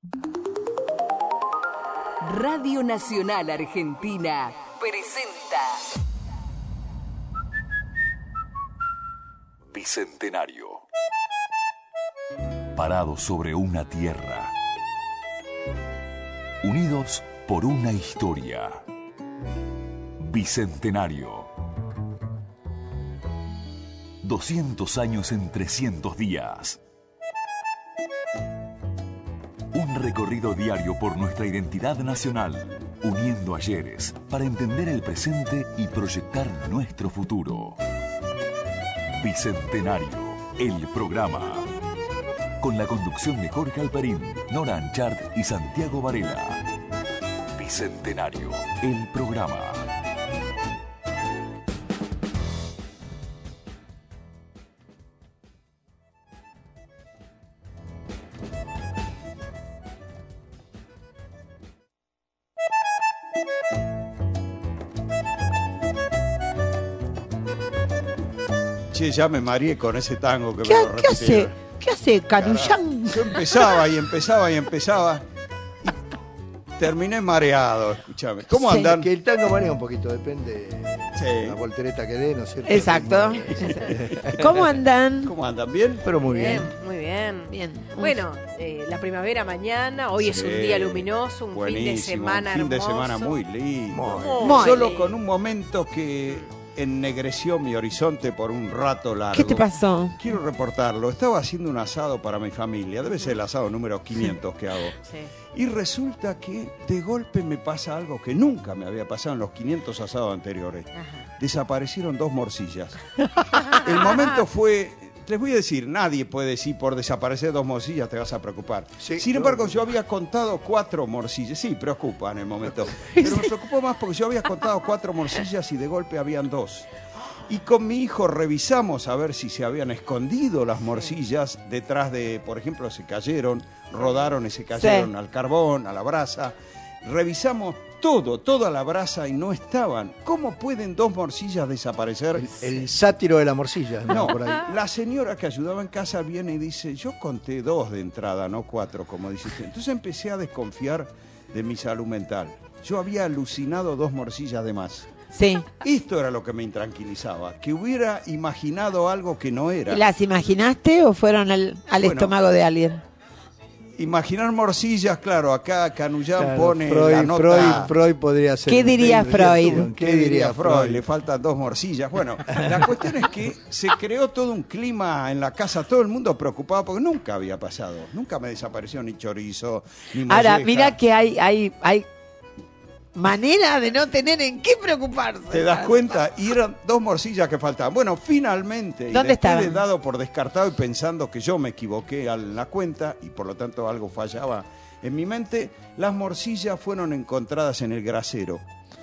Radio Nacional Argentina presenta Bicentenario. Parados sobre una tierra, unidos por una historia. Bicentenario. 200 años en 300 días. Un recorrido diario por nuestra identidad nacional, uniendo ayeres para entender el presente y proyectar nuestro futuro. Bicentenario, el programa. Con la conducción de Jorge Alperín, Nora Anchart y Santiago Varela. Bicentenario, el programa. Che, ya me mareé con ese tango que me lo repitieron. ¿Qué hace Carullán? Yo empezaba y terminé mareado, escúchame. ¿Cómo Sí. andan? Que el tango marea un poquito, depende Sí. de la voltereta que dé, ¿no es cierto? Exacto. ¿Cómo andan? ¿Cómo andan? ¿Bien? Pero muy bien. Muy bien. Bien. Bueno, la primavera mañana, hoy es un Sí. día luminoso, un fin de Buenísimo, semana un fin de hermoso. semana muy lindo. Muy Solo lindo. con un momento que ennegreció mi horizonte por un rato largo. ¿Qué te pasó? Quiero reportarlo. Estaba haciendo un asado para mi familia. Debe ser el asado número 500 que hago. Sí. Y resulta que de golpe me pasa algo que nunca me había pasado en los 500 asados anteriores. Ajá. Desaparecieron 2 morcillas. El momento fue... Les voy a decir, nadie puede decir por desaparecer 2 morcillas te vas a preocupar. Sí, Sin embargo, yo había contado 4 morcillas. Sí, preocupa en el momento. Pero me preocupó más porque yo había contado 4 morcillas y de golpe habían 2. Y con mi hijo revisamos a ver si se habían escondido las morcillas detrás de, por ejemplo, se cayeron, rodaron y se cayeron Sí. al carbón, a la brasa. Revisamos toda la brasa y no estaban. ¿Cómo pueden 2 morcillas desaparecer? El sátiro de la morcilla, No, por ahí. la señora que ayudaba en casa viene y dice, yo conté 2 de entrada, no 4, como dice usted. Entonces empecé a desconfiar de mi salud mental. Yo había alucinado 2 morcillas de más. Sí. Esto era lo que me intranquilizaba, que hubiera imaginado algo que no era. ¿Las imaginaste o fueron al Bueno. estómago de alguien? Imaginar morcillas, claro, acá Canullán Claro, pone la nota... Freud podría ser. ¿Qué diría Freud? ¿Qué diría Freud? Le faltan 2 morcillas. Bueno, la cuestión es que se creó todo un clima en la casa, todo el mundo preocupado porque nunca había pasado. Nunca me desapareció ni chorizo, ni molleja. Ahora, mira que hay manera de no tener en qué preocuparse. ¿Te das cuenta? Y eran 2 morcillas que faltaban. Bueno, finalmente, y ¿Dónde después de estaban? dado por descartado y pensando que yo me equivoqué en la cuenta y por lo tanto algo fallaba en mi mente, las morcillas fueron encontradas en el grasero.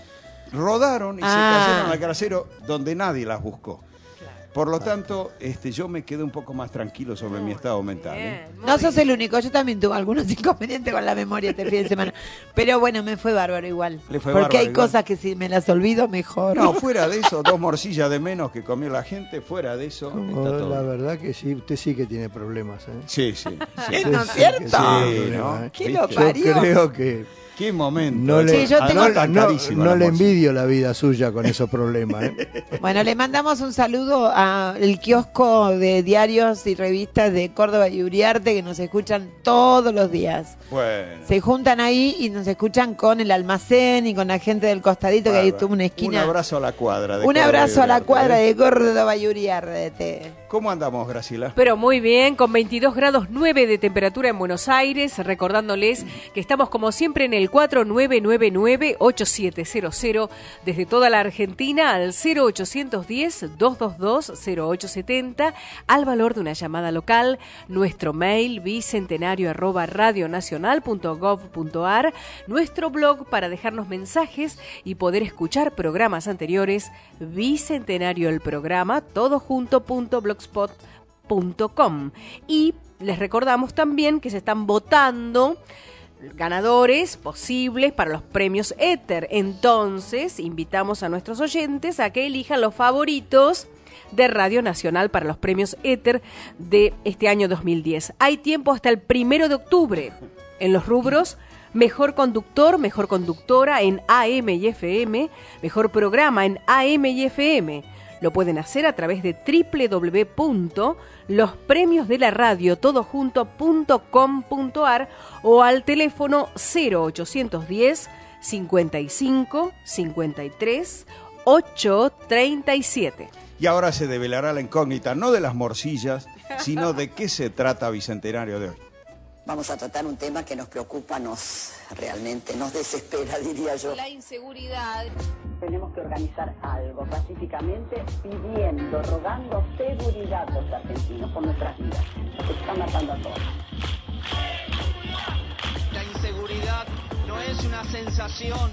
Rodaron y se cayeron al grasero donde nadie las buscó. Por lo tanto, yo me quedé un poco más tranquilo sobre mi estado mental. ¿eh? Bien, muy No sos bien. el único, yo también tuve algunos inconvenientes con la memoria este fin de semana. Pero bueno, me fue bárbaro igual. Le fue Porque bárbaro hay igual. cosas que si me las olvido, mejor. No, fuera de eso, 2 morcillas de menos que comió la gente, fuera de eso, Como está todo. la verdad que sí, usted sí que tiene problemas. ¿eh? Sí, sí. ¿No es Sí, cierto? que sí, Sí, tiene ¿no? problemas, ¿eh? ¿Qué lo ¿Viste? parió? Yo creo que Qué momento. no le, Sí, yo tengo- Además, tan carísima no la le morcilla. envidio la vida suya con esos problemas. ¿eh? Bueno, le mandamos un saludo al kiosco de diarios y revistas de Córdoba y Uriarte que nos escuchan todos los días. Bueno. Se juntan ahí y nos escuchan con el almacén y con la gente del costadito que ahí Bárbaro. tuvo una esquina. Un abrazo a la cuadra. Un abrazo a la cuadra de... de Córdoba y Uriarte. ¿Cómo andamos, Graciela? Pero muy bien, con 22 grados 9 de temperatura en Buenos Aires, recordándoles que estamos como siempre en el 4999-8700 desde toda la Argentina al 0810-222-0870 al valor de una llamada local, nuestro mail bicentenario@radionacional.gov.ar, nuestro blog para dejarnos mensajes y poder escuchar programas anteriores, Bicentenario el programa, todojunto.blogspot.com. Y les recordamos también que se están votando ganadores posibles para los premios Éter. Entonces, invitamos a nuestros oyentes a que elijan los favoritos de Radio Nacional para los premios Éter de este año 2010. Hay tiempo hasta el 1 de octubre. en los rubros mejor conductor, mejor conductora en AM y FM, mejor programa en AM y FM. Lo pueden hacer a través de www.lospremiosdelaradio.com.ar o al teléfono 0810 55 53 837. Y ahora se develará la incógnita, no de las morcillas, sino de qué se trata Bicentenario de hoy. Vamos a tratar un tema que nos preocupa, realmente nos desespera, diría yo. La inseguridad. Tenemos que organizar algo pacíficamente, pidiendo, rogando seguridad a los argentinos por nuestras vidas, que están matando a todos. La inseguridad no es una sensación.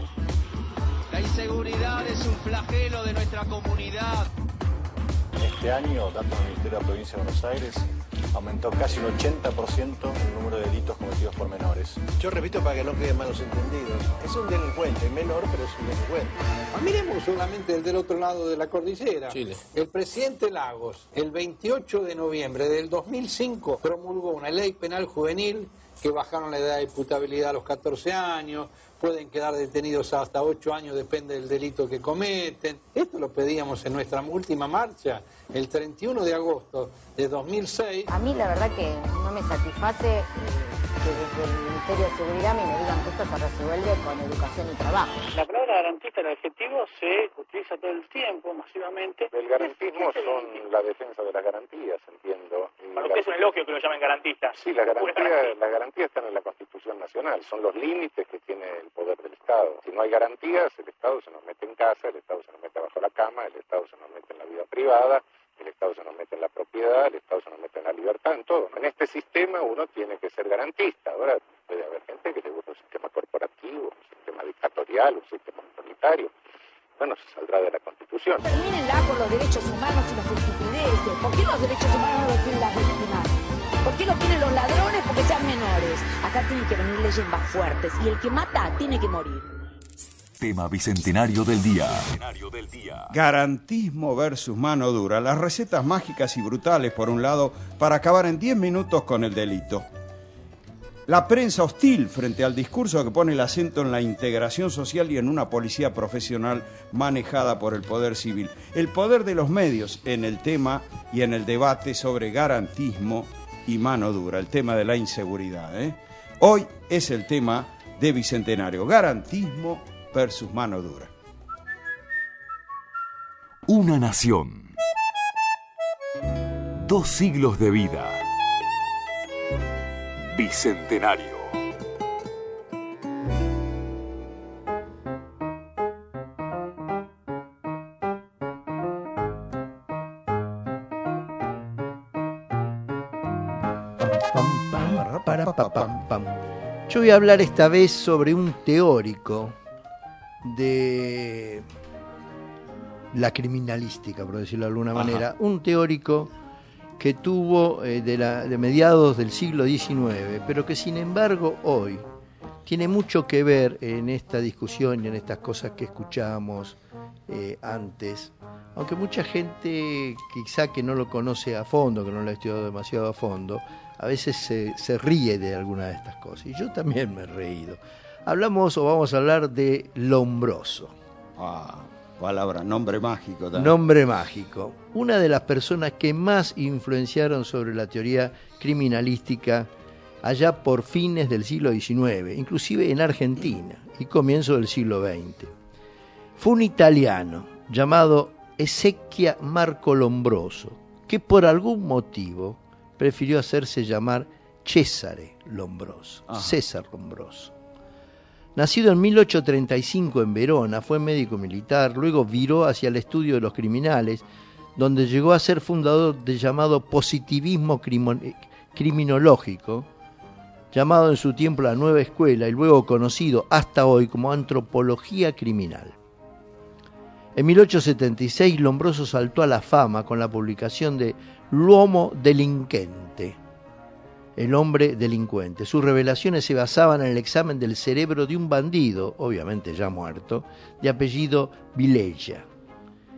La inseguridad es un flagelo de nuestra comunidad. Este año, datos del Ministerio de la Provincia de Buenos Aires, aumentó casi un 80% el número de delitos cometidos por menores. Yo repito para que no queden malos entendidos. Es un delincuente, menor, pero es un delincuente. Miremos solamente del otro lado de la cordillera. Chile. El presidente Lagos, el 28 de noviembre del 2005, promulgó una ley penal juvenil que bajaron la edad de imputabilidad a los 14 años, pueden quedar detenidos hasta 8 años, depende del delito que cometen. Esto lo pedíamos en nuestra última marcha, el 31 de agosto de 2006. A mí la verdad que no me satisface que desde el Ministerio de Seguridad me digan que esto se resuelve con educación y trabajo. La palabra garantista, el adjetivo, se utiliza todo el tiempo, masivamente. El garantismo son la defensa de las garantías, entiendo. Bueno, que es un elogio que lo llamen garantista. Sí, las garantías están en la Constitución Nacional, son los límites que tiene el poder del Estado. Si no hay garantías, el Estado se nos mete en casa, el Estado se nos mete bajo la cama, el Estado se nos mete en la vida privada, el Estado se nos mete en la propiedad, el Estado se nos mete en la libertad, en todo. En este sistema uno tiene que ser garantista. Ahora puede haber gente que le gusta un sistema corporativo, un sistema dictatorial, un sistema autoritario. Bueno, se saldrá de la Constitución. Termínenla con los derechos humanos y las estupideces. ¿Por qué los derechos humanos no los tienen las víctimas? ¿Por qué los tienen los ladrones? Porque sean menores. Acá tienen que venir leyes más fuertes y el que mata tiene que morir. Tema Bicentenario del Día. Garantismo versus mano dura. Las recetas mágicas y brutales, por un lado, para acabar en 10 minutos con el delito. La prensa hostil frente al discurso que pone el acento en la integración social y en una policía profesional manejada por el poder civil. El poder de los medios en el tema y en el debate sobre garantismo y mano dura, el tema de la inseguridad. Hoy es el tema de Bicentenario, garantismo versus mano dura. Una nación. 2 siglos de vida. Bicentenario. Yo voy a hablar esta vez sobre un teórico de la criminalística, por decirlo de alguna manera, un teórico que tuvo de mediados del siglo XIX, pero que sin embargo hoy tiene mucho que ver en esta discusión y en estas cosas que escuchamos antes, aunque mucha gente quizá que no lo conoce a fondo, que no lo ha estudiado demasiado a fondo, a veces se ríe de alguna de estas cosas, y yo también me he reído. Vamos a hablar de Lombroso. Palabra, nombre mágico también. Nombre mágico. Una de las personas que más influenciaron sobre la teoría criminalística allá por fines del siglo XIX, inclusive en Argentina, y comienzo del siglo XX. Fue un italiano llamado Ezechia Marco Lombroso, que por algún motivo prefirió hacerse llamar Cesare Lombroso, César Lombroso. Nacido en 1835 en Verona, fue médico militar, luego viró hacia el estudio de los criminales, donde llegó a ser fundador del llamado positivismo criminológico, llamado en su tiempo la Nueva Escuela y luego conocido hasta hoy como antropología criminal. En 1876 Lombroso saltó a la fama con la publicación de L'uomo delinquente, el hombre delincuente. Sus revelaciones se basaban en el examen del cerebro de un bandido, obviamente ya muerto, de apellido Vilella.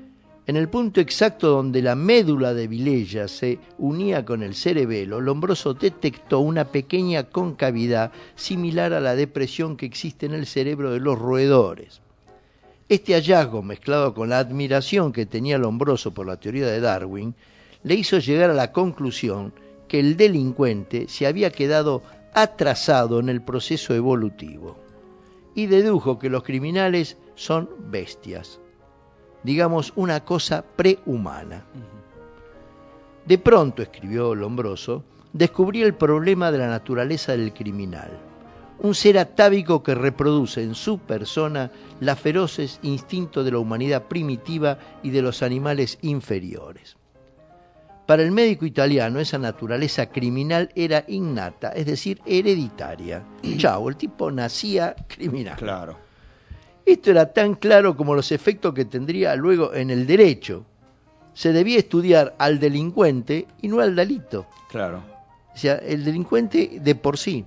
En el punto exacto donde la médula de Vilella se unía con el cerebelo, Lombroso detectó una pequeña concavidad similar a la depresión que existe en el cerebro de los roedores. Este hallazgo, mezclado con la admiración que tenía Lombroso por la teoría de Darwin, le hizo llegar a la conclusión que el delincuente se había quedado atrasado en el proceso evolutivo y dedujo que los criminales son bestias. Digamos, una cosa prehumana. De pronto, escribió Lombroso, descubrí el problema de la naturaleza del criminal, un ser atávico que reproduce en su persona los feroces instintos de la humanidad primitiva y de los animales inferiores. Para el médico italiano, esa naturaleza criminal era innata, es decir, hereditaria. Chao, el tipo nacía criminal. Claro. Esto era tan claro como los efectos que tendría luego en el derecho. Se debía estudiar al delincuente y no al delito. Claro. O sea, el delincuente de por sí.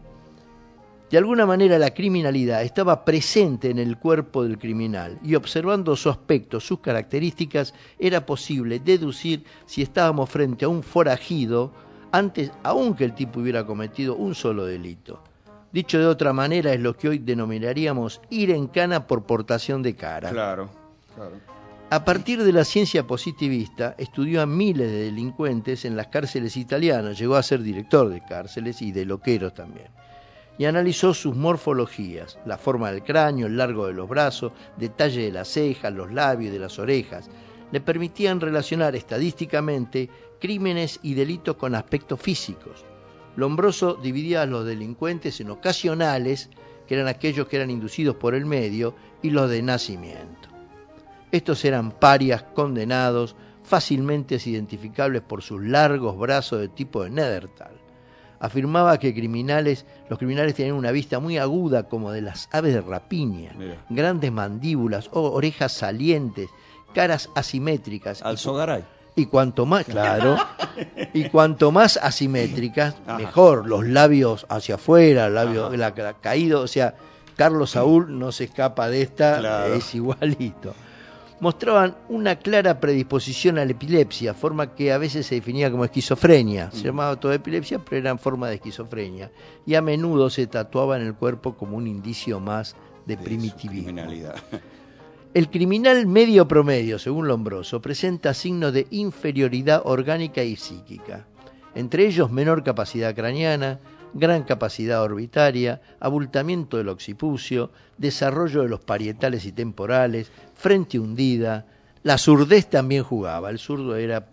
De alguna manera la criminalidad estaba presente en el cuerpo del criminal y observando su aspecto, sus características, era posible deducir si estábamos frente a un forajido antes aún que el tipo hubiera cometido un solo delito. Dicho de otra manera, es lo que hoy denominaríamos ir en cana por portación de cara. Claro, claro. A partir de la ciencia positivista, estudió a miles de delincuentes en las cárceles italianas, llegó a ser director de cárceles y de loqueros también, y analizó sus morfologías, la forma del cráneo, el largo de los brazos, detalle de las cejas, los labios y de las orejas. Le permitían relacionar estadísticamente crímenes y delitos con aspectos físicos. Lombroso dividía a los delincuentes en ocasionales, que eran aquellos que eran inducidos por el medio, y los de nacimiento. Estos eran parias condenados, fácilmente identificables por sus largos brazos de tipo de Neandertal. Afirmaba que los criminales tenían una vista muy aguda como de las aves de rapiña, Mira. grandes mandíbulas, orejas salientes, caras asimétricas. Alzogaray. Y cuanto más, claro, y cuanto más asimétricas, mejor. Los labios hacia afuera, caído, o sea, Carlos Saúl no se escapa de esta, claro. Es igualito. Mostraban una clara predisposición a la epilepsia, forma que a veces se definía como esquizofrenia. Se llamaba toda epilepsia, pero era en forma de esquizofrenia. Y a menudo se tatuaba en el cuerpo como un indicio más de primitivismo. Criminalidad. El criminal medio promedio, según Lombroso, presenta signos de inferioridad orgánica y psíquica. Entre ellos, menor capacidad craneana, gran capacidad orbitaria, abultamiento del occipucio, desarrollo de los parietales y temporales, frente hundida. La surdez también jugaba, el zurdo era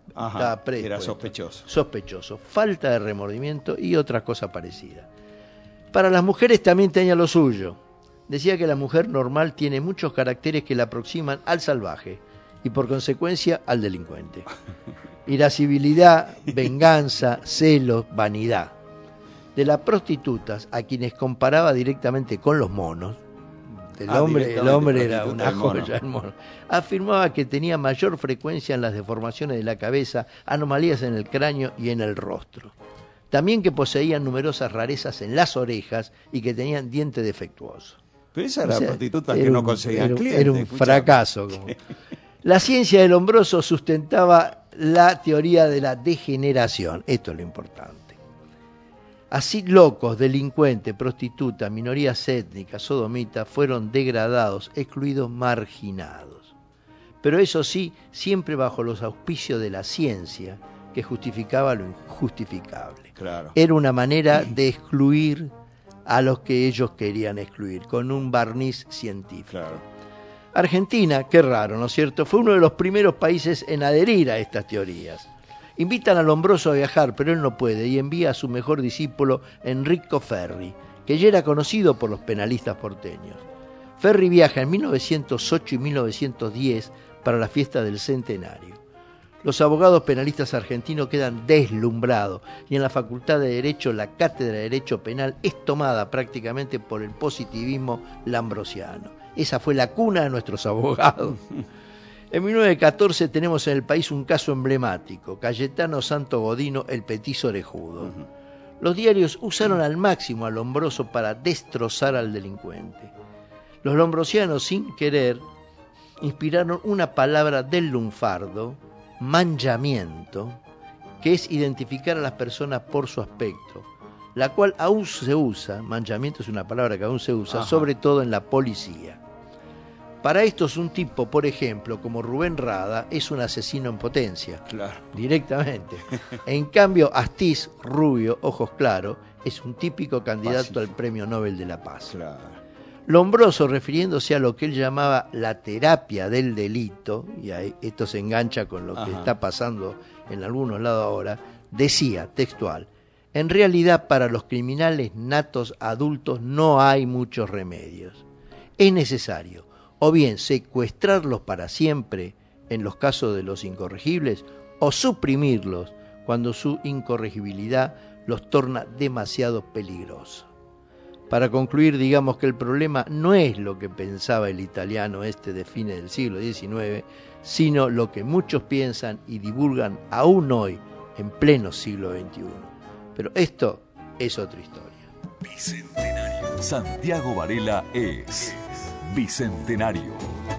sospechoso, falta de remordimiento y otra cosa parecida. Para las mujeres también tenía lo suyo. Decía que la mujer normal tiene muchos caracteres que la aproximan al salvaje y por consecuencia al delincuente. Irascibilidad, venganza, celos, vanidad. De las prostitutas, a quienes comparaba directamente con los monos, el hombre era una joya, el mono. Afirmaba que tenía mayor frecuencia en las deformaciones de la cabeza, anomalías en el cráneo y en el rostro. También que poseían numerosas rarezas en las orejas y que tenían dientes defectuosos. Pero esas eran prostitutas que no conseguían clientes. Era un fracaso. La ciencia de Lombroso sustentaba la teoría de la degeneración. Esto es lo importante. Así locos, delincuentes, prostitutas, minorías étnicas, sodomitas fueron degradados, excluidos, marginados. Pero eso sí, siempre bajo los auspicios de la ciencia, que justificaba lo injustificable. Claro. Era una manera de excluir a los que ellos querían excluir, con un barniz científico. Claro. Argentina, qué raro, ¿no es cierto?, fue uno de los primeros países en adherir a estas teorías. Invitan a Lombroso a viajar, pero él no puede, y envía a su mejor discípulo, Enrico Ferri, que ya era conocido por los penalistas porteños. Ferri viaja en 1908 y 1910 para la fiesta del centenario. Los abogados penalistas argentinos quedan deslumbrados y en la Facultad de Derecho la cátedra de Derecho Penal es tomada prácticamente por el positivismo lambrosiano. Esa fue la cuna de nuestros abogados. En 1914 tenemos en el país un caso emblemático, Cayetano Santo Godino, el petiso orejudo. Los diarios usaron al máximo a Lombroso para destrozar al delincuente. Los lombrosianos, sin querer, inspiraron una palabra del lunfardo, manchamiento, que es identificar a las personas por su aspecto, la cual aún se usa, manchamiento es una palabra que aún se usa, sobre todo en la policía. Para estos un tipo, por ejemplo, como Rubén Rada, es un asesino en potencia, directamente. En cambio, Astiz, rubio, ojos claros, es un típico candidato al Premio Nobel de la Paz. Lombroso, refiriéndose a lo que él llamaba la terapia del delito, y ahí esto se engancha con lo que está pasando en algunos lados ahora, decía, textual, en realidad para los criminales natos adultos no hay muchos remedios. Es necesario o bien secuestrarlos para siempre en los casos de los incorregibles o suprimirlos cuando su incorregibilidad los torna demasiado peligrosos. Para concluir, digamos que el problema no es lo que pensaba el italiano de fines del siglo XIX, sino lo que muchos piensan y divulgan aún hoy, en pleno siglo XXI. Pero esto es otra historia. Bicentenario. Santiago Varela es Bicentenario.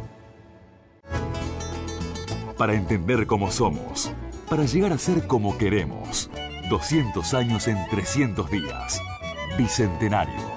Para entender cómo somos, para llegar a ser como queremos. 200 años en 300 días. Bicentenario.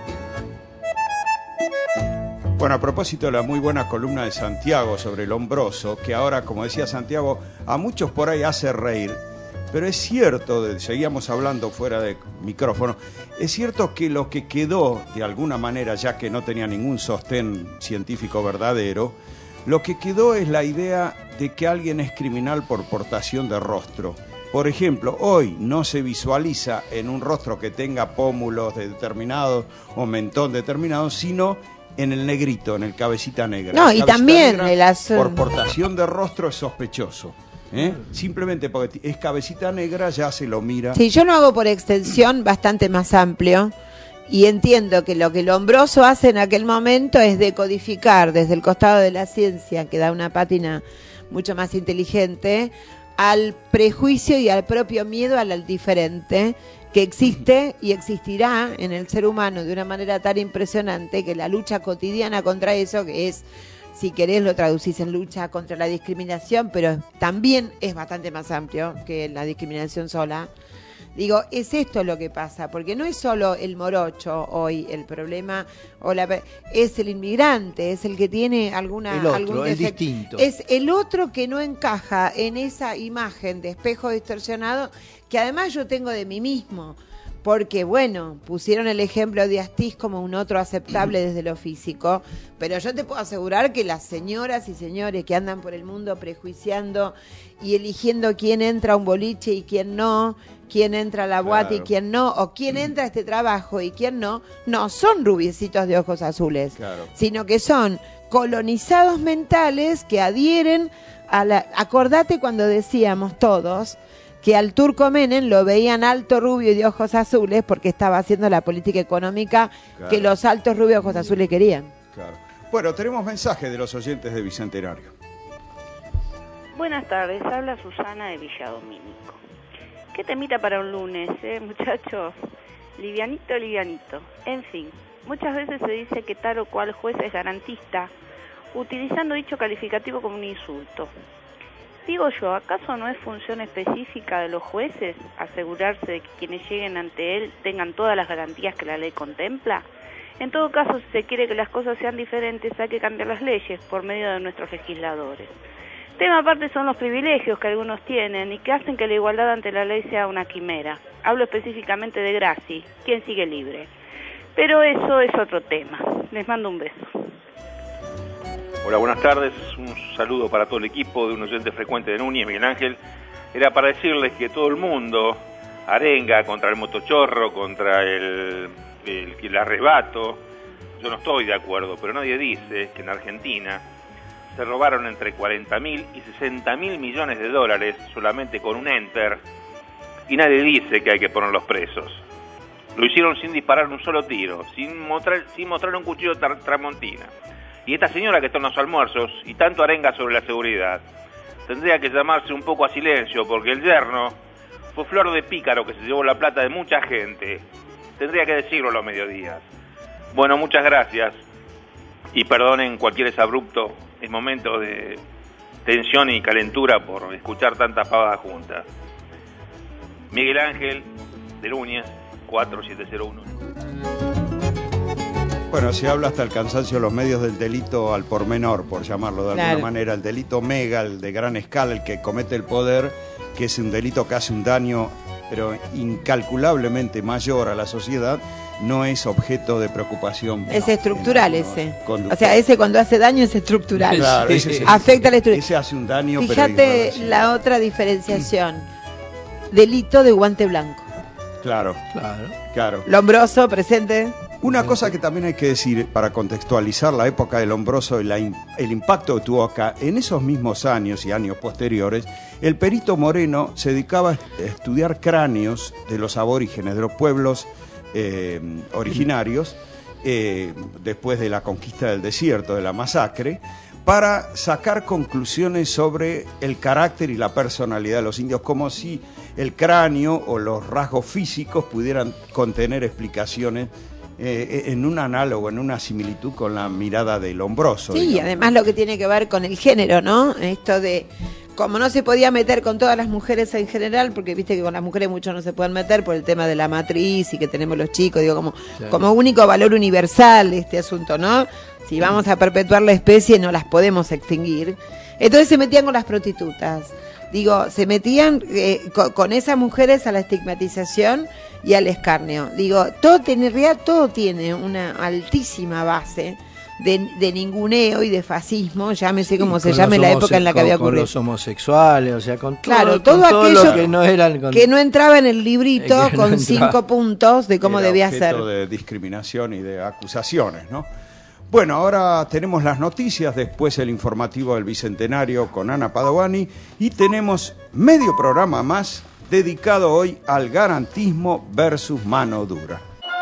Bueno, a propósito de la muy buena columna de Santiago sobre Lombroso, que ahora, como decía Santiago, a muchos por ahí hace reír, pero es cierto, seguíamos hablando fuera de micrófono, es cierto que lo que quedó, de alguna manera, ya que no tenía ningún sostén científico verdadero, lo que quedó es la idea de que alguien es criminal por portación de rostro. Por ejemplo, hoy no se visualiza en un rostro que tenga pómulos determinados o mentón determinado, sino en el negrito, en el cabecita negra. No, y también negra, el azul. por portación de rostro es sospechoso. Simplemente porque es cabecita negra ya se lo mira. Sí, yo lo hago por extensión bastante más amplio y entiendo que lo que Lombroso hace en aquel momento es decodificar desde el costado de la ciencia, que da una pátina mucho más inteligente, al prejuicio y al propio miedo al diferente que existe y existirá en el ser humano de una manera tan impresionante que la lucha cotidiana contra eso, que es, si querés lo traducís en lucha contra la discriminación, pero también es bastante más amplio que la discriminación sola. Digo, es esto lo que pasa, porque no es solo el morocho hoy el problema, es el inmigrante, es el que tiene algún el distinto. Es el otro que no encaja en esa imagen de espejo distorsionado que además yo tengo de mí mismo. Porque, bueno, pusieron el ejemplo de Astiz como un otro aceptable desde lo físico, pero yo te puedo asegurar que las señoras y señores que andan por el mundo prejuiciando y eligiendo quién entra a un boliche y quién no, quién entra a la boate y quién no, o quién entra a este trabajo y quién no, no son rubiecitos de ojos azules, sino que son colonizados mentales que adhieren a la... Acordate cuando decíamos todos que al turco Menem lo veían alto, rubio y de ojos azules porque estaba haciendo la política económica que los altos, rubios y ojos azules querían. Bueno, tenemos mensajes de los oyentes de Bicentenario. Buenas tardes, habla Susana de Villadomínico. ¿Qué temita para un lunes, muchachos? Livianito, livianito. En fin, muchas veces se dice que tal o cual juez es garantista, utilizando dicho calificativo como un insulto. Digo yo, ¿acaso no es función específica de los jueces asegurarse de que quienes lleguen ante él tengan todas las garantías que la ley contempla? En todo caso, si se quiere que las cosas sean diferentes, hay que cambiar las leyes por medio de nuestros legisladores. Tema aparte son los privilegios que algunos tienen y que hacen que la igualdad ante la ley sea una quimera. Hablo específicamente de Graci, quien sigue libre. Pero eso es otro tema. Les mando un beso. Hola, buenas tardes. Un saludo para todo el equipo de un oyente frecuente de Núñez, Miguel Ángel. Era para decirles que todo el mundo arenga contra el motochorro, contra el arrebato. Yo no estoy de acuerdo, pero nadie dice que en Argentina se robaron entre 40.000 y 60.000 millones de dólares solamente con un enter, y nadie dice que hay que ponerlos presos. Lo hicieron sin disparar un solo tiro, sin mostrar un cuchillo tramontina. Y esta señora que está en los almuerzos y tanto arenga sobre la seguridad, tendría que llamarse un poco a silencio, porque el yerno fue flor de pícaro que se llevó la plata de mucha gente. Tendría que decirlo a los mediodías. Bueno, muchas gracias y perdonen cualquier exabrupto en momentos de tensión y calentura por escuchar tantas pavadas juntas. Miguel Ángel de Núñez, 4701. Bueno, se habla hasta el cansancio de los medios del delito al por menor, por llamarlo de alguna manera, el delito mega, el de gran escala, el que comete el poder, que es un delito que hace un daño, pero incalculablemente mayor a la sociedad, no es objeto de preocupación. Es estructural ese. Conductor. O sea, ese cuando hace daño es estructural. Claro, ese afecta a la estructura. Ese hace un daño, Fíjate pero la otra diferenciación. Delito de guante blanco. Claro. Lombroso, presente. Una cosa que también hay que decir para contextualizar la época del Lombroso y el impacto que tuvo acá, en esos mismos años y años posteriores, el perito Moreno se dedicaba a estudiar cráneos de los aborígenes, de los pueblos originarios, después de la conquista del desierto, de la masacre, para sacar conclusiones sobre el carácter y la personalidad de los indios, como si el cráneo o los rasgos físicos pudieran contener explicaciones en un análogo, en una similitud con la mirada del Lombroso. Sí, digamos. y además lo que tiene que ver con el género, ¿no? Esto de, como no se podía meter con todas las mujeres en general, porque viste que con las mujeres muchos no se pueden meter por el tema de la matriz y que tenemos los chicos, digo, como único valor universal este asunto, ¿no? Si vamos a perpetuar la especie no las podemos extinguir. Entonces se metían con las prostitutas. Digo, se metían con esas mujeres a la estigmatización y al escarnio. Digo, todo tiene una altísima base de ninguneo y de fascismo, llámese como se llame la época en la que había ocurrido. Con los homosexuales, o sea, con todo, todo con todo aquello lo que no eran... que no entraba en el librito que con no 5 puntos de cómo Era debía objeto ser. de discriminación y de acusaciones, ¿no? Bueno, ahora tenemos las noticias, después el informativo del Bicentenario con Ana Padovani y tenemos medio programa más dedicado hoy al garantismo versus mano dura.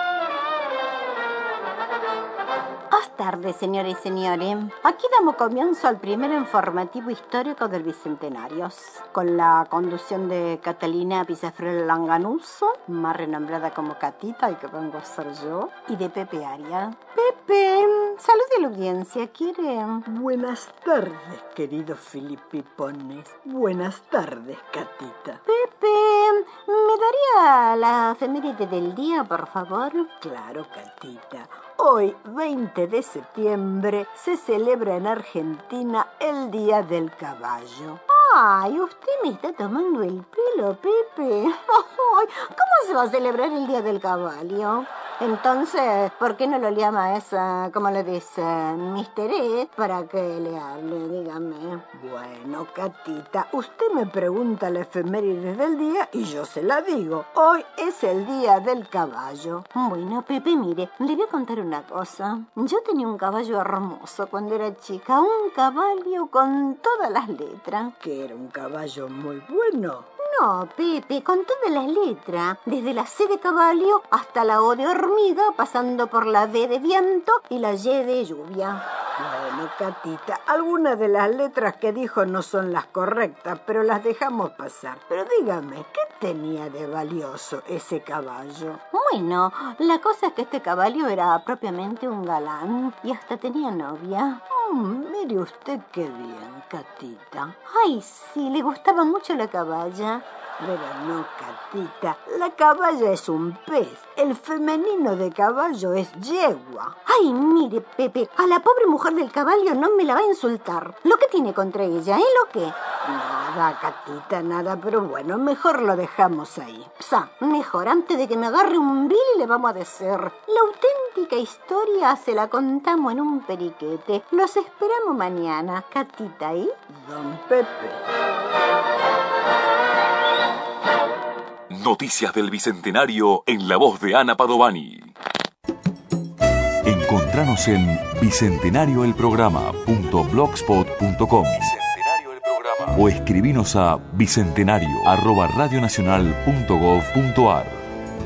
Buenas tardes, señores y señores. Aquí damos comienzo al primer informativo histórico del Bicentenario, con la conducción de Catalina Pizafrel Langanuso, más renombrada como Catita, y que vengo a ser yo, y de Pepe Aria. Pepe, salude a la audiencia, ¿quiere? Buenas tardes, queridos filipipones. Buenas tardes, Catita. Pepe, ¿me daría la efeméride del día, por favor? Claro, Catita. Hoy, 20 de septiembre, se celebra en Argentina el Día del Caballo. Ay, usted me está tomando el pelo, Pepe. ¿Cómo se va a celebrar el Día del Caballo? Entonces, ¿por qué no lo llama esa, como le dice, Mr. Ed, para que le hable? Dígame. Bueno, Catita, usted me pregunta la efeméride del día y yo se la digo. Hoy es el Día del Caballo. Bueno, Pepe, mire, le voy a contar una cosa. Yo tenía un caballo hermoso cuando era chica, un caballo con todas las letras. ¿Que era un caballo muy bueno? No, Pepe, con todas las letras, desde la C de caballo hasta la O de hormiga, pasando por la D de viento y la Y de lluvia. Bueno, Catita, algunas de las letras que dijo no son las correctas, pero las dejamos pasar. Pero dígame, ¿qué tenía de valioso ese caballo? Bueno, la cosa es que este caballo era propiamente un galán y hasta tenía novia. Mire usted qué bien, Catita. Ay, sí, le gustaba mucho la caballa. Pero no, Catita, la caballa es un pez. El femenino de caballo es yegua. Ay, mire, Pepe, a la pobre mujer del caballo no me la va a insultar. ¿Lo que tiene contra ella, lo que? Nada, Catita, nada, pero bueno, mejor lo dejamos ahí. Mejor, antes de que me agarre un vil le vamos a decir. La auténtica historia se la contamos en un periquete. Los esperamos mañana, Catita, ¿y? Don Pepe. Noticias del Bicentenario en la voz de Ana Padovani. Encontranos en bicentenarioelprograma.blogspot.com o escribinos a bicentenario@radionacional.gov.ar.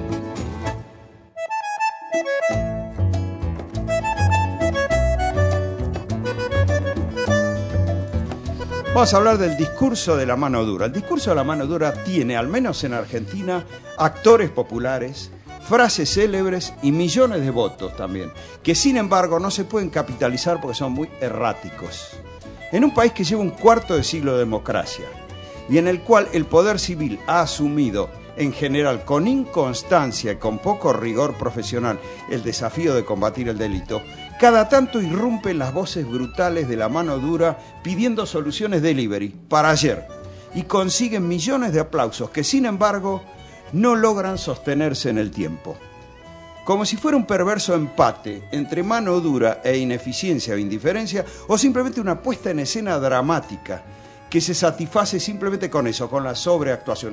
Vamos a hablar del discurso de la mano dura. El discurso de la mano dura tiene, al menos en Argentina, actores populares, frases célebres y millones de votos también, que sin embargo no se pueden capitalizar porque son muy erráticos. En un país que lleva un cuarto de siglo de democracia y en el cual el poder civil ha asumido, en general con inconstancia y con poco rigor profesional, el desafío de combatir el delito, cada tanto irrumpen las voces brutales de la mano dura pidiendo soluciones delivery para ayer y consiguen millones de aplausos que, sin embargo, no logran sostenerse en el tiempo. Como si fuera un perverso empate entre mano dura e ineficiencia o indiferencia, o simplemente una puesta en escena dramática que se satisface simplemente con eso, con la sobreactuación.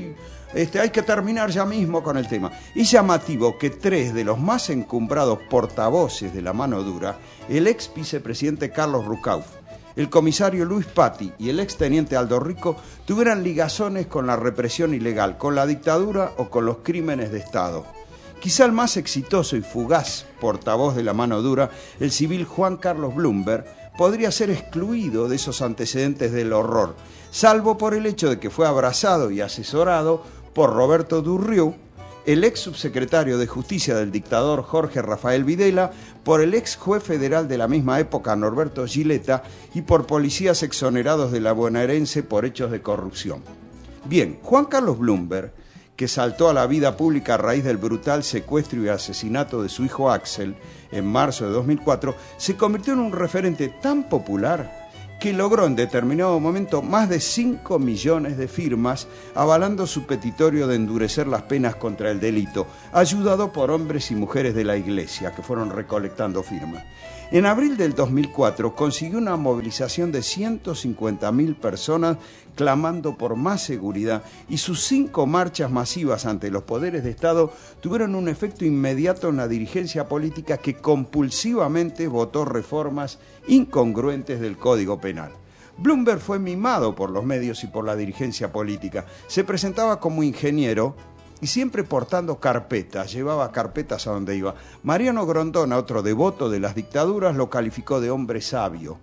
Hay que terminar ya mismo con el tema. Es llamativo que 3 de los más encumbrados portavoces de la mano dura, el ex vicepresidente Carlos Rucauf, el comisario Luis Patti y el exteniente Aldo Rico, tuvieran ligazones con la represión ilegal, con la dictadura o con los crímenes de Estado. Quizá el más exitoso y fugaz portavoz de la mano dura, el civil Juan Carlos Bloomberg, podría ser excluido de esos antecedentes del horror, salvo por el hecho de que fue abrazado y asesorado por Roberto Durrieu, el ex subsecretario de Justicia del dictador Jorge Rafael Videla, por el ex juez federal de la misma época Norberto Giletta y por policías exonerados de la bonaerense por hechos de corrupción. Bien, Juan Carlos Bloomberg, que saltó a la vida pública a raíz del brutal secuestro y asesinato de su hijo Axel en marzo de 2004, se convirtió en un referente tan popular que logró en determinado momento más de 5 millones de firmas avalando su petitorio de endurecer las penas contra el delito, ayudado por hombres y mujeres de la Iglesia que fueron recolectando firmas. En abril del 2004 consiguió una movilización de 150.000 personas clamando por más seguridad y sus 5 marchas masivas ante los poderes de Estado tuvieron un efecto inmediato en la dirigencia política que compulsivamente votó reformas incongruentes del Código Penal. Bloomberg fue mimado por los medios y por la dirigencia política. Se presentaba como ingeniero y siempre portando carpetas, llevaba carpetas a donde iba. Mariano Grondona, otro devoto de las dictaduras, lo calificó de hombre sabio.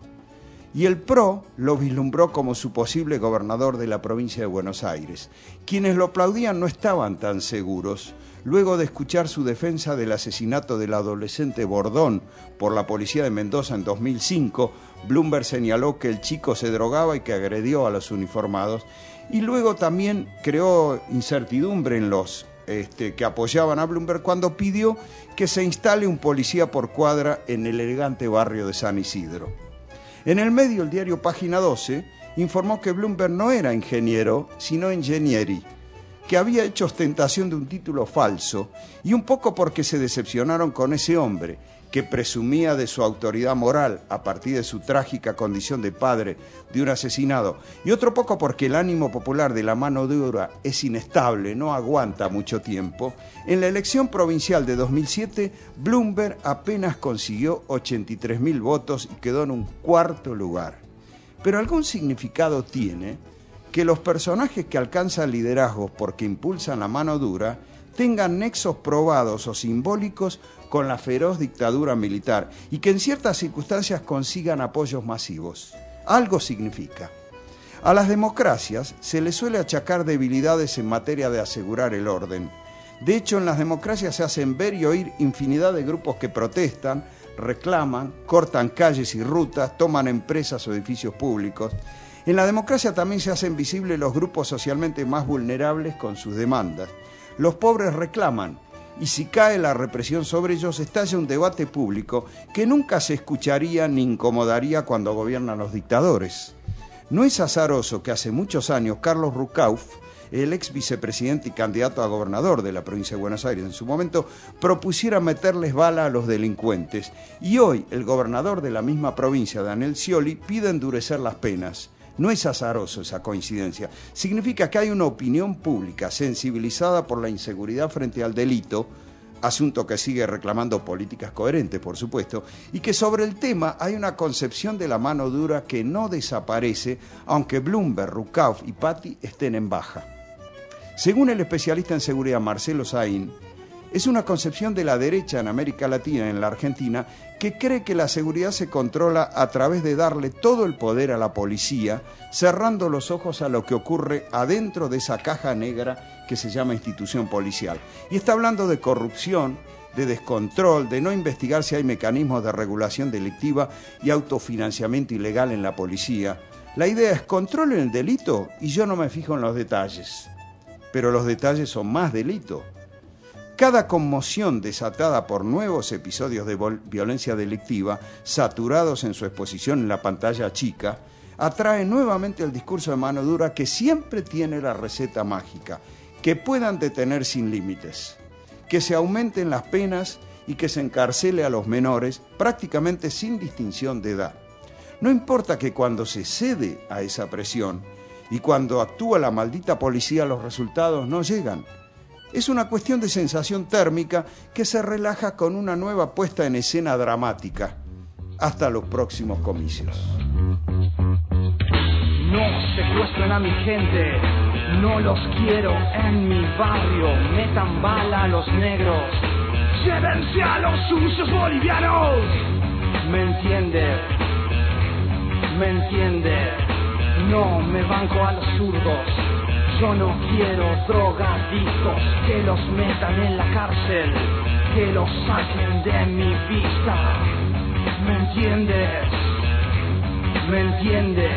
Y el PRO lo vislumbró como su posible gobernador de la provincia de Buenos Aires. Quienes lo aplaudían no estaban tan seguros. Luego de escuchar su defensa del asesinato del adolescente Bordón por la policía de Mendoza en 2005, Bloomberg señaló que el chico se drogaba y que agredió a los uniformados. Y luego también creó incertidumbre en los que apoyaban a Bloomberg cuando pidió que se instale un policía por cuadra en el elegante barrio de San Isidro. En el medio, el diario Página 12 informó que Bloomberg no era ingeniero, sino ingenieri, que había hecho ostentación de un título falso, y un poco porque se decepcionaron con ese hombre, que presumía de su autoridad moral a partir de su trágica condición de padre de un asesinado, y otro poco porque el ánimo popular de la mano dura es inestable, no aguanta mucho tiempo. En la elección provincial de 2007, Bloomberg apenas consiguió 83.000 votos y quedó en un 4º lugar. Pero algún significado tiene que los personajes que alcanzan liderazgos porque impulsan la mano dura tengan nexos probados o simbólicos con la feroz dictadura militar y que en ciertas circunstancias consigan apoyos masivos. Algo significa. A las democracias se les suele achacar debilidades en materia de asegurar el orden. De hecho, en las democracias se hacen ver y oír infinidad de grupos que protestan, reclaman, cortan calles y rutas, toman empresas o edificios públicos. En la democracia también se hacen visibles los grupos socialmente más vulnerables con sus demandas. Los pobres reclaman, y si cae la represión sobre ellos, estalla un debate público que nunca se escucharía ni incomodaría cuando gobiernan los dictadores. No es azaroso que hace muchos años Carlos Rucauf, el ex vicepresidente y candidato a gobernador de la provincia de Buenos Aires en su momento, propusiera meterles bala a los delincuentes, y hoy el gobernador de la misma provincia, Daniel Scioli, pide endurecer las penas. No es azaroso esa coincidencia. Significa que hay una opinión pública sensibilizada por la inseguridad frente al delito, asunto que sigue reclamando políticas coherentes, por supuesto, y que sobre el tema hay una concepción de la mano dura que no desaparece, aunque Bloomberg, Rucauf y Patti estén en baja. Según el especialista en seguridad Marcelo Saín, es una concepción de la derecha en América Latina y en la Argentina que cree que la seguridad se controla a través de darle todo el poder a la policía, cerrando los ojos a lo que ocurre adentro de esa caja negra que se llama institución policial. Y está hablando de corrupción, de descontrol, de no investigar si hay mecanismos de regulación delictiva y autofinanciamiento ilegal en la policía. La idea es controlen el delito y yo no me fijo en los detalles. Pero los detalles son más delito. Cada conmoción desatada por nuevos episodios de violencia delictiva, saturados en su exposición en la pantalla chica, atrae nuevamente el discurso de mano dura que siempre tiene la receta mágica, que puedan detener sin límites, que se aumenten las penas y que se encarcele a los menores prácticamente sin distinción de edad. No importa que cuando se cede a esa presión y cuando actúa la maldita policía los resultados no llegan. Es una cuestión de sensación térmica que se relaja con una nueva puesta en escena dramática. Hasta los próximos comicios. No secuestren a mi gente, no los quiero en mi barrio. Metan bala a los negros, llévense a los sucios bolivianos. ¿Me entiende? ¿Me entiende? No me banco a los zurdos. Yo no quiero drogadictos, que los metan en la cárcel, que los saquen de mi vista. ¿Me entiendes? ¿Me entiendes?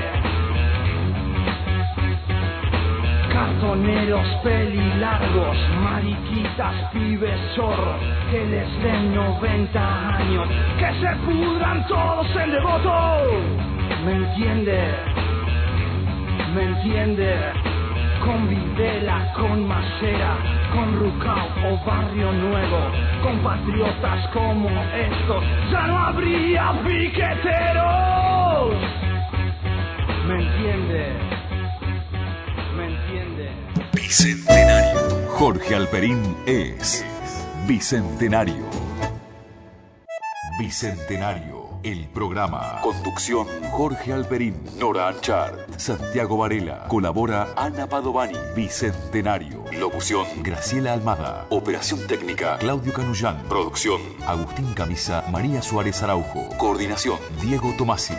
Cartoneros pelilargos, mariquitas, pibes chorros, que les den 90 años, que se pudran todos en Devoto. ¿Me entiendes? ¿Me entiendes? Con Videla, con Macera, con Rucao o Barrio Nuevo, compatriotas como estos, ya no habría piqueteros. ¿Me entiende? ¿Me entiende? Bicentenario. Jorge Alperín es Bicentenario. Bicentenario. El programa. Conducción Jorge Alperín, Nora Anchart, Santiago Varela. Colabora Ana Padovani. Bicentenario. Locución Graciela Almada. Operación técnica Claudio Canullán. Producción Agustín Camisa, María Suárez Araujo. Coordinación Diego Tomasi.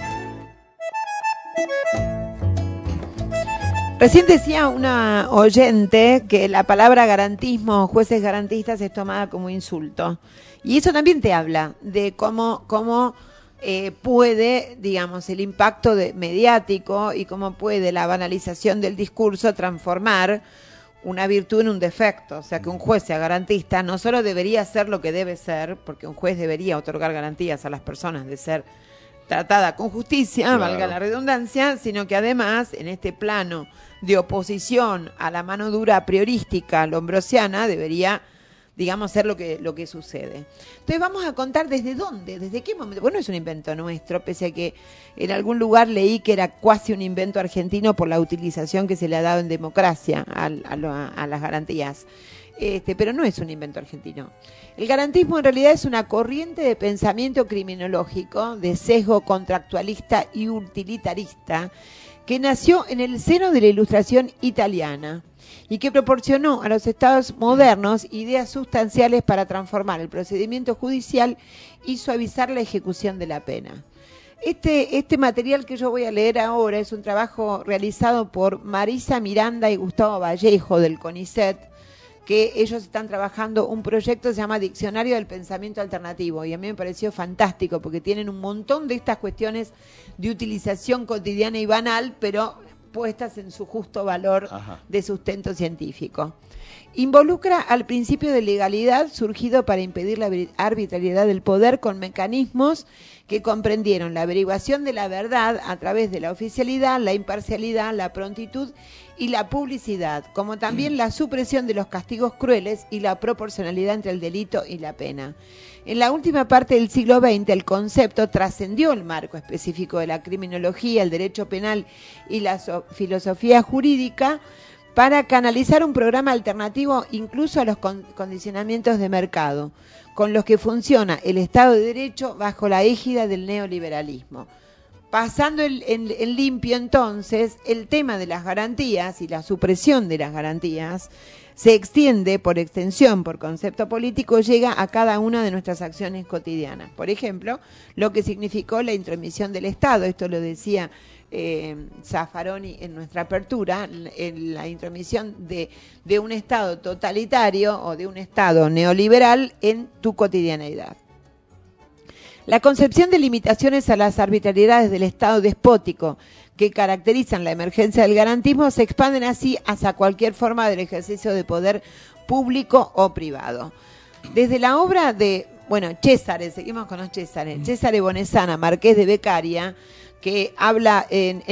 Recién decía una oyente que la palabra garantismo, jueces garantistas, es tomada como insulto. Y eso también te habla de cómo puede, digamos, el impacto mediático y cómo puede la banalización del discurso transformar una virtud en un defecto. O sea, que un juez sea garantista no solo debería ser lo que debe ser, porque un juez debería otorgar garantías a las personas de ser tratada con justicia, claro, valga la redundancia, sino que además en este plano de oposición a la mano dura priorística lombrosiana debería, digamos, ser lo que sucede. Entonces vamos a contar desde dónde, desde qué momento. Bueno, es un invento nuestro, pese a que en algún lugar leí que era casi un invento argentino por la utilización que se le ha dado en democracia a las garantías. Pero no es un invento argentino. El garantismo en realidad es una corriente de pensamiento criminológico, de sesgo contractualista y utilitarista, que nació en el seno de la Ilustración italiana y que proporcionó a los estados modernos ideas sustanciales para transformar el procedimiento judicial y suavizar la ejecución de la pena. Este material que yo voy a leer ahora es un trabajo realizado por Marisa Miranda y Gustavo Vallejo del CONICET, que ellos están trabajando un proyecto que se llama Diccionario del Pensamiento Alternativo, y a mí me pareció fantástico porque tienen un montón de estas cuestiones de utilización cotidiana y banal, pero puestas en su justo valor de sustento científico. Involucra al principio de legalidad surgido para impedir la arbitrariedad del poder con mecanismos que comprendieron la averiguación de la verdad a través de la oficialidad, la imparcialidad, la prontitud y la publicidad, como también la supresión de los castigos crueles y la proporcionalidad entre el delito y la pena. En la última parte del siglo XX, el concepto trascendió el marco específico de la criminología, el derecho penal y la filosofía jurídica para canalizar un programa alternativo incluso a los condicionamientos de mercado, con los que funciona el Estado de Derecho bajo la égida del neoliberalismo. Pasando en limpio entonces, el tema de las garantías y la supresión de las garantías se extiende por extensión, por concepto político, llega a cada una de nuestras acciones cotidianas. Por ejemplo, lo que significó la intromisión del Estado, esto lo decía Zaffaroni en nuestra apertura, en la intromisión de un Estado totalitario o de un Estado neoliberal en tu cotidianeidad. La concepción de limitaciones a las arbitrariedades del Estado despótico que caracterizan la emergencia del garantismo se expanden así hacia cualquier forma del ejercicio de poder público o privado. Desde la obra de, Cesare, seguimos con los Cesare Bonesana, marqués de Beccaria, que habla en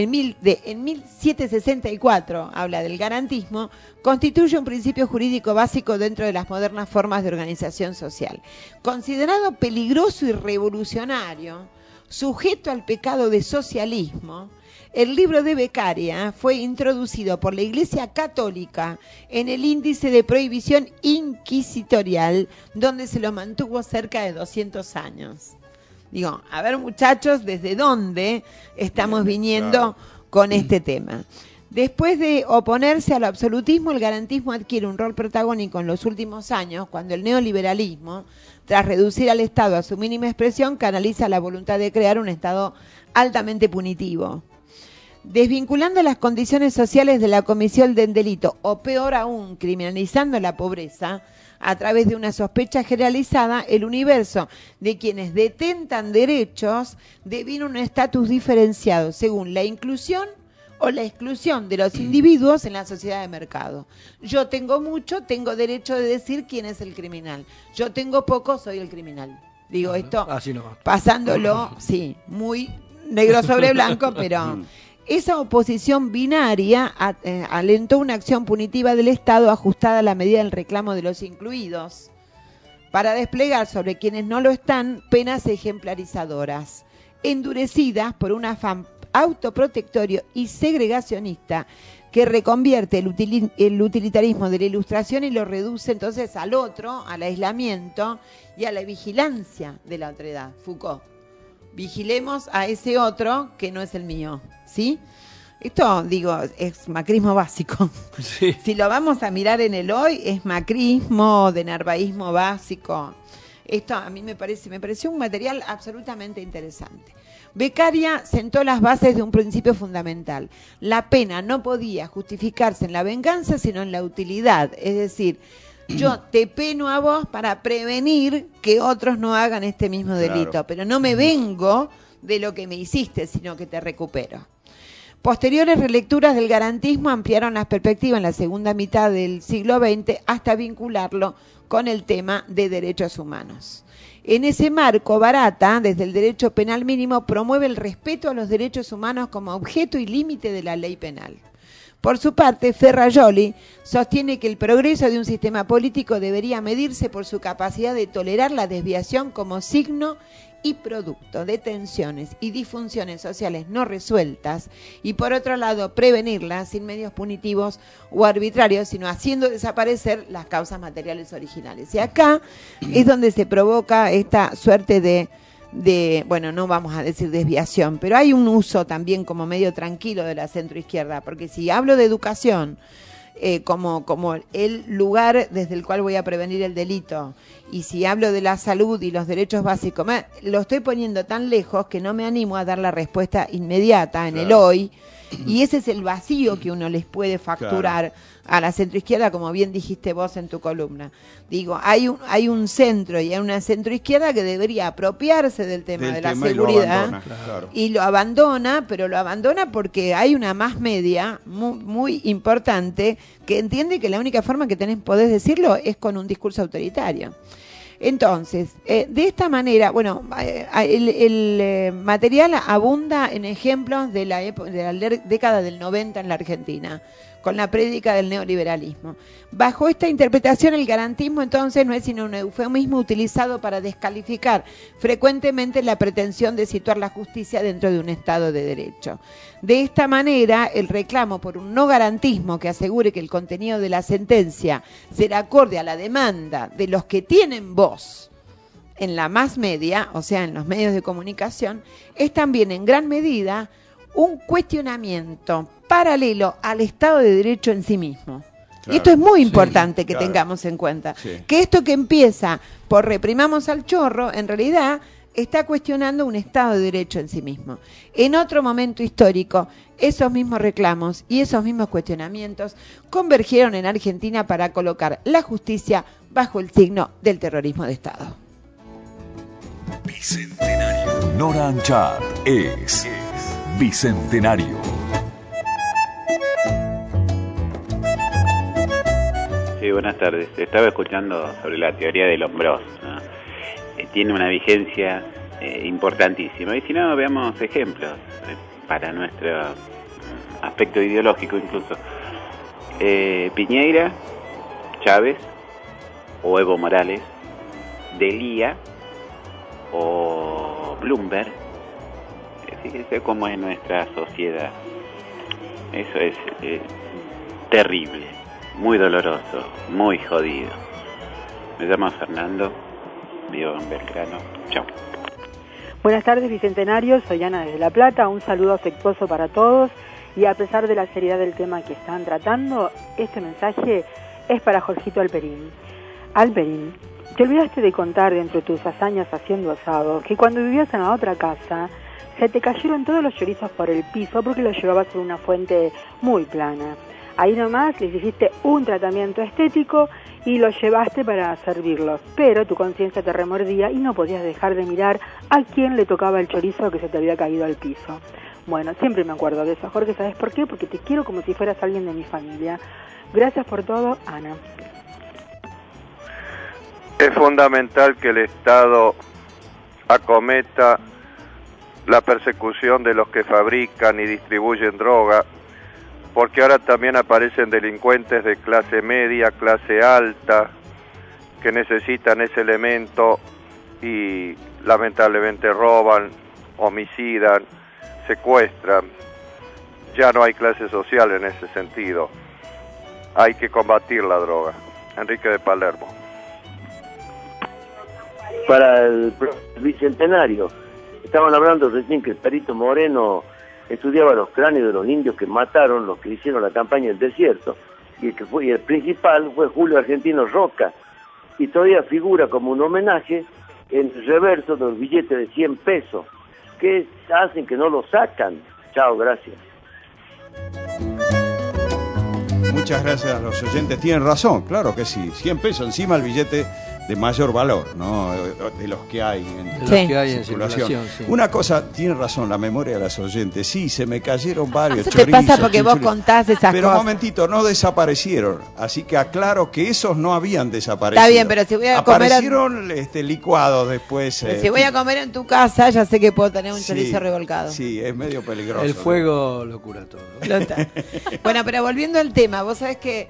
1764, habla del garantismo, constituye un principio jurídico básico dentro de las modernas formas de organización social. Considerado peligroso y revolucionario, sujeto al pecado de socialismo, el libro de Beccaria fue introducido por la Iglesia Católica en el índice de prohibición inquisitorial, donde se lo mantuvo cerca de 200 años. Digo, a ver, muchachos, ¿desde dónde estamos viniendo con este tema? Después de oponerse al absolutismo, el garantismo adquiere un rol protagónico en los últimos años, cuando el neoliberalismo, tras reducir al Estado a su mínima expresión, canaliza la voluntad de crear un Estado altamente punitivo. Desvinculando las condiciones sociales de la comisión del delito, o peor aún, criminalizando la pobreza, a través de una sospecha generalizada, el universo de quienes detentan derechos devino un estatus diferenciado según la inclusión o la exclusión de los individuos en la sociedad de mercado. Yo tengo mucho, tengo derecho de decir quién es el criminal. Yo tengo poco, soy el criminal. Digo, esto pasándolo, sí, muy negro sobre blanco, pero esa oposición binaria alentó una acción punitiva del Estado ajustada a la medida del reclamo de los incluidos, para desplegar sobre quienes no lo están penas ejemplarizadoras, endurecidas por un afán autoprotectorio y segregacionista que reconvierte el utilitarismo de la Ilustración y lo reduce entonces al otro, al aislamiento y a la vigilancia de la otredad. Foucault. Vigilemos a ese otro que no es el mío, ¿sí? Esto, digo, es macrismo básico. Sí. Si lo vamos a mirar en el hoy, es macrismo, de narvaísmo básico. Esto a mí me pareció un material absolutamente interesante. Beccaria sentó las bases de un principio fundamental. La pena no podía justificarse en la venganza, sino en la utilidad. Es decir, yo te peno a vos para prevenir que otros no hagan este mismo delito, pero no me vengo de lo que me hiciste, sino que te recupero. Posteriores relecturas del garantismo ampliaron las perspectivas en la segunda mitad del siglo XX hasta vincularlo con el tema de derechos humanos. En ese marco, Barata, desde el derecho penal mínimo, promueve el respeto a los derechos humanos como objeto y límite de la ley penal. Por su parte, Ferrajoli sostiene que el progreso de un sistema político debería medirse por su capacidad de tolerar la desviación como signo y producto de tensiones y disfunciones sociales no resueltas, y por otro lado prevenirlas sin medios punitivos o arbitrarios, sino haciendo desaparecer las causas materiales originales. Y acá es donde se provoca esta suerte de bueno, no vamos a decir desviación, pero hay un uso también como medio tranquilo de la centroizquierda, porque si hablo de educación como el lugar desde el cual voy a prevenir el delito, y si hablo de la salud y los derechos básicos, lo estoy poniendo tan lejos que no me animo a dar la respuesta inmediata en el hoy, y ese es el vacío que uno les puede facturar a la centroizquierda, como bien dijiste vos en tu columna. Digo, hay un centro y hay una centroizquierda que debería apropiarse del tema de la seguridad y lo abandona, pero lo abandona porque hay una más media muy importante que entiende que la única forma que podés decirlo es con un discurso autoritario. Entonces, de esta manera, bueno, el material abunda en ejemplos de la década del 90 en la Argentina, con la prédica del neoliberalismo. Bajo esta interpretación, el garantismo entonces no es sino un eufemismo utilizado para descalificar frecuentemente la pretensión de situar la justicia dentro de un Estado de Derecho. De esta manera, el reclamo por un no garantismo que asegure que el contenido de la sentencia será acorde a la demanda de los que tienen voz en la más media, o sea, en los medios de comunicación, es también en gran medida un cuestionamiento paralelo al Estado de Derecho en sí mismo. Claro, y esto es muy importante que tengamos en cuenta. Sí. Que esto que empieza por reprimamos al chorro, en realidad está cuestionando un Estado de Derecho en sí mismo. En otro momento histórico, esos mismos reclamos y esos mismos cuestionamientos convergieron en Argentina para colocar la justicia bajo el signo del terrorismo de Estado. Bicentenario. Nora Anchart es Bicentenario. Sí, buenas tardes. Estaba escuchando sobre la teoría de Lombroso, ¿no? Tiene una vigencia importantísima. Y si no, veamos ejemplos para nuestro aspecto ideológico incluso. Piñeira, Chávez o Evo Morales, Delía o Bloomberg. Fíjese cómo es nuestra sociedad. Eso es terrible, muy doloroso, muy jodido. Me llamo Fernando, vivo en Belgrano. Chao. Buenas tardes, Bicentenario. Soy Ana desde La Plata. Un saludo afectuoso para todos. Y a pesar de la seriedad del tema que están tratando, este mensaje es para Jorgito Alperín. Alperín, te olvidaste de contar dentro de tus hazañas haciendo asado que cuando vivías en la otra casa se te cayeron todos los chorizos por el piso porque los llevabas en una fuente muy plana. Ahí nomás les hiciste un tratamiento estético y los llevaste para servirlos, pero tu conciencia te remordía y no podías dejar de mirar a quién le tocaba el chorizo que se te había caído al piso. Bueno, siempre me acuerdo de eso, Jorge. ¿Sabes por qué? Porque te quiero como si fueras alguien de mi familia. Gracias por todo, Ana. Es fundamental que el Estado acometa la persecución de los que fabrican y distribuyen droga, porque ahora también aparecen delincuentes de clase media, clase alta, que necesitan ese elemento y lamentablemente roban, homicidan, secuestran. Ya no hay clase social en ese sentido. Hay que combatir la droga. Enrique de Palermo. Para el Bicentenario, estaban hablando recién que el Perito Moreno estudiaba los cráneos de los indios que mataron, los que hicieron la campaña del desierto, y el principal fue Julio Argentino Roca, y todavía figura como un homenaje en el reverso de los billetes de 100 pesos, que hacen que no lo sacan. Chao, gracias. Muchas gracias a los oyentes, tienen razón, claro que sí, 100 pesos encima el billete de mayor valor, ¿no? De los que hay en circulación. Sí. Una cosa, tiene razón la memoria de los oyentes, sí, se me cayeron varios chorizos. Eso te pasa porque vos chuchuritos. contás esas pero cosas. Un momentito, no desaparecieron, así que aclaro que esos no habían desaparecido. Está bien, pero si voy a aparecieron licuados después. Si voy a comer en tu casa, ya sé que puedo tener un chorizo revolcado. Sí, es medio peligroso. El fuego lo cura todo. Bueno, pero volviendo al tema, vos sabés que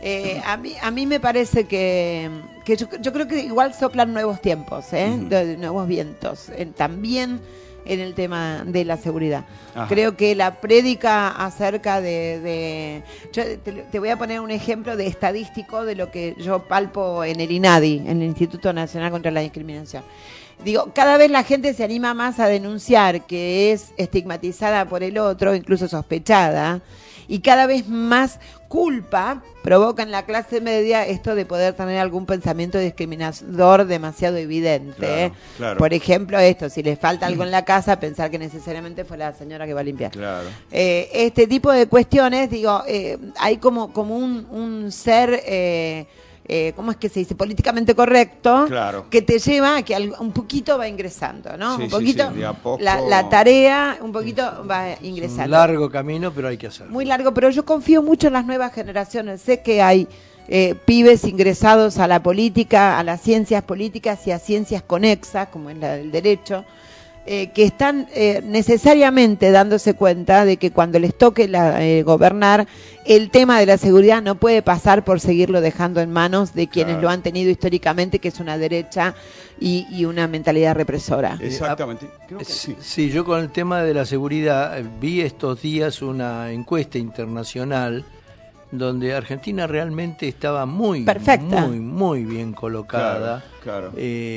a mí me parece que yo creo que igual soplan nuevos tiempos, nuevos vientos, también en el tema de la seguridad. Ajá. Creo que la prédica acerca yo te voy a poner un ejemplo de estadístico de lo que yo palpo en el INADI, en el Instituto Nacional contra la Discriminación. Digo, cada vez la gente se anima más a denunciar que es estigmatizada por el otro, incluso sospechada, y cada vez más culpa provoca en la clase media esto de poder tener algún pensamiento discriminador demasiado evidente. Claro. Por ejemplo, si le falta algo en la casa, pensar que necesariamente fue la señora que va a limpiar. Claro. Este tipo de cuestiones, digo, hay como un ser... ¿cómo es que se dice? Políticamente correcto, que te lleva a que un poquito va ingresando, ¿no? Sí, un poquito, sí, de a poco... la tarea un poquito va ingresando. Es un largo camino, pero hay que hacerlo. Muy largo, pero yo confío mucho en las nuevas generaciones. Sé que hay pibes ingresados a la política, a las ciencias políticas y a ciencias conexas, como es la del derecho, que están necesariamente dándose cuenta de que cuando les toque gobernar, el tema de la seguridad no puede pasar por seguirlo dejando en manos de quienes lo han tenido históricamente, que es una derecha y una mentalidad represora. Exactamente. Creo que sí. Sí, yo con el tema de la seguridad vi estos días una encuesta internacional donde Argentina realmente estaba muy bien colocada, claro.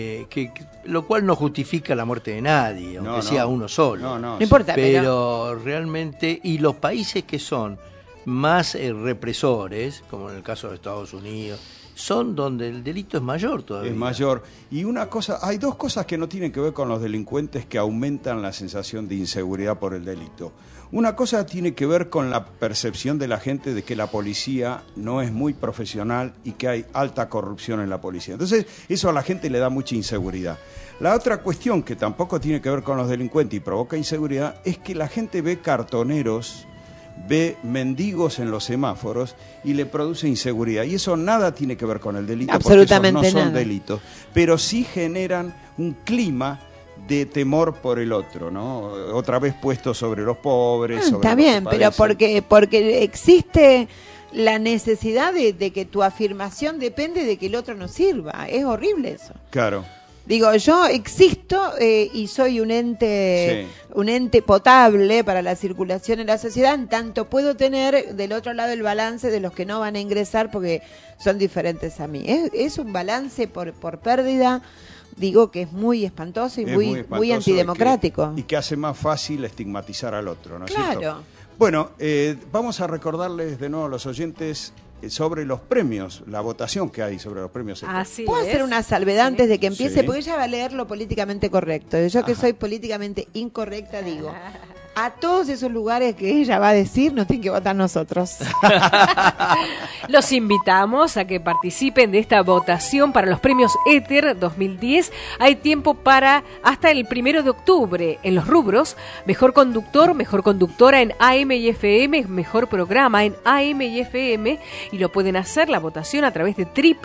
Lo cual no justifica la muerte de nadie, aunque sea uno solo. No importa, pero realmente, y los países que son más represores, como en el caso de Estados Unidos, son donde el delito es mayor todavía. Es mayor. Y hay dos cosas que no tienen que ver con los delincuentes que aumentan la sensación de inseguridad por el delito. Una cosa tiene que ver con la percepción de la gente de que la policía no es muy profesional y que hay alta corrupción en la policía. Entonces, eso a la gente le da mucha inseguridad. La otra cuestión que tampoco tiene que ver con los delincuentes y provoca inseguridad es que la gente ve cartoneros, ve mendigos en los semáforos y le produce inseguridad. Y eso nada tiene que ver con el delito, absolutamente porque esos no son nada. delitos. Pero sí generan un clima de temor por el otro, ¿no? Otra vez puesto sobre los pobres. Sobre Está los bien, que pero padecen. porque existe la necesidad de que tu afirmación depende de que el otro nos sirva. Es horrible eso. Claro. Digo, yo existo y soy un ente potable para la circulación en la sociedad, en tanto puedo tener del otro lado el balance de los que no van a ingresar porque son diferentes a mí. Es un balance por pérdida, digo que es muy espantoso y Es muy espantoso antidemocrático. y que hace más fácil estigmatizar al otro, ¿no es Claro. cierto? Bueno, vamos a recordarles de nuevo a los oyentes sobre los premios, la votación que hay sobre los premios. ¿Puedo hacer una salvedad antes de que empiece? Sí. Porque ella va a leer lo políticamente correcto. Yo que soy políticamente incorrecta digo, a todos esos lugares que ella va a decir nos tienen que votar nosotros. Los invitamos a que participen de esta votación para los premios Éter 2010. Hay tiempo para hasta el 1 de octubre en los rubros Mejor Conductor, Mejor Conductora en AM y FM, Mejor Programa en AM y FM, y lo pueden hacer la votación a través de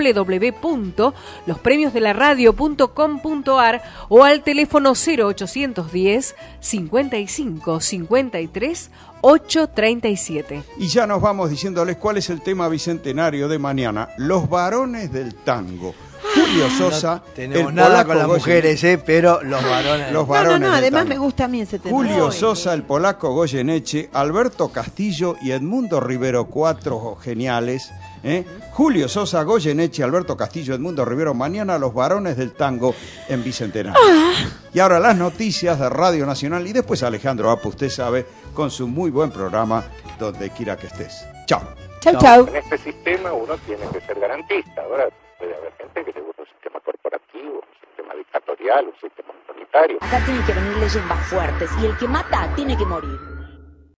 www.lospremiosdelaradio.com.ar o al teléfono 0810 55 53 837. Y ya nos vamos diciéndoles cuál es el tema bicentenario de mañana, los varones del tango. Julio Sosa, No tenemos el nada polaco con las Goyeneche. mujeres, pero los varones. Los varones No, del además tango. me gusta a mí ese tema. Julio Sosa, el polaco Goyeneche, Alberto Castillo y Edmundo Rivero, cuatro geniales. Julio Sosa, Goyeneche, Alberto Castillo, Edmundo Rivero, mañana los varones del tango en Bicentenario. Y ahora las noticias de Radio Nacional y después Alejandro Apa, usted sabe, con su muy buen programa Donde Quiera que Estés. Chao. Chau, chau. En este sistema uno tiene que ser garantista. Ahora puede haber gente que le gusta un sistema corporativo, un sistema dictatorial, un sistema autoritario. Acá tienen que venir leyes más fuertes y el que mata tiene que morir.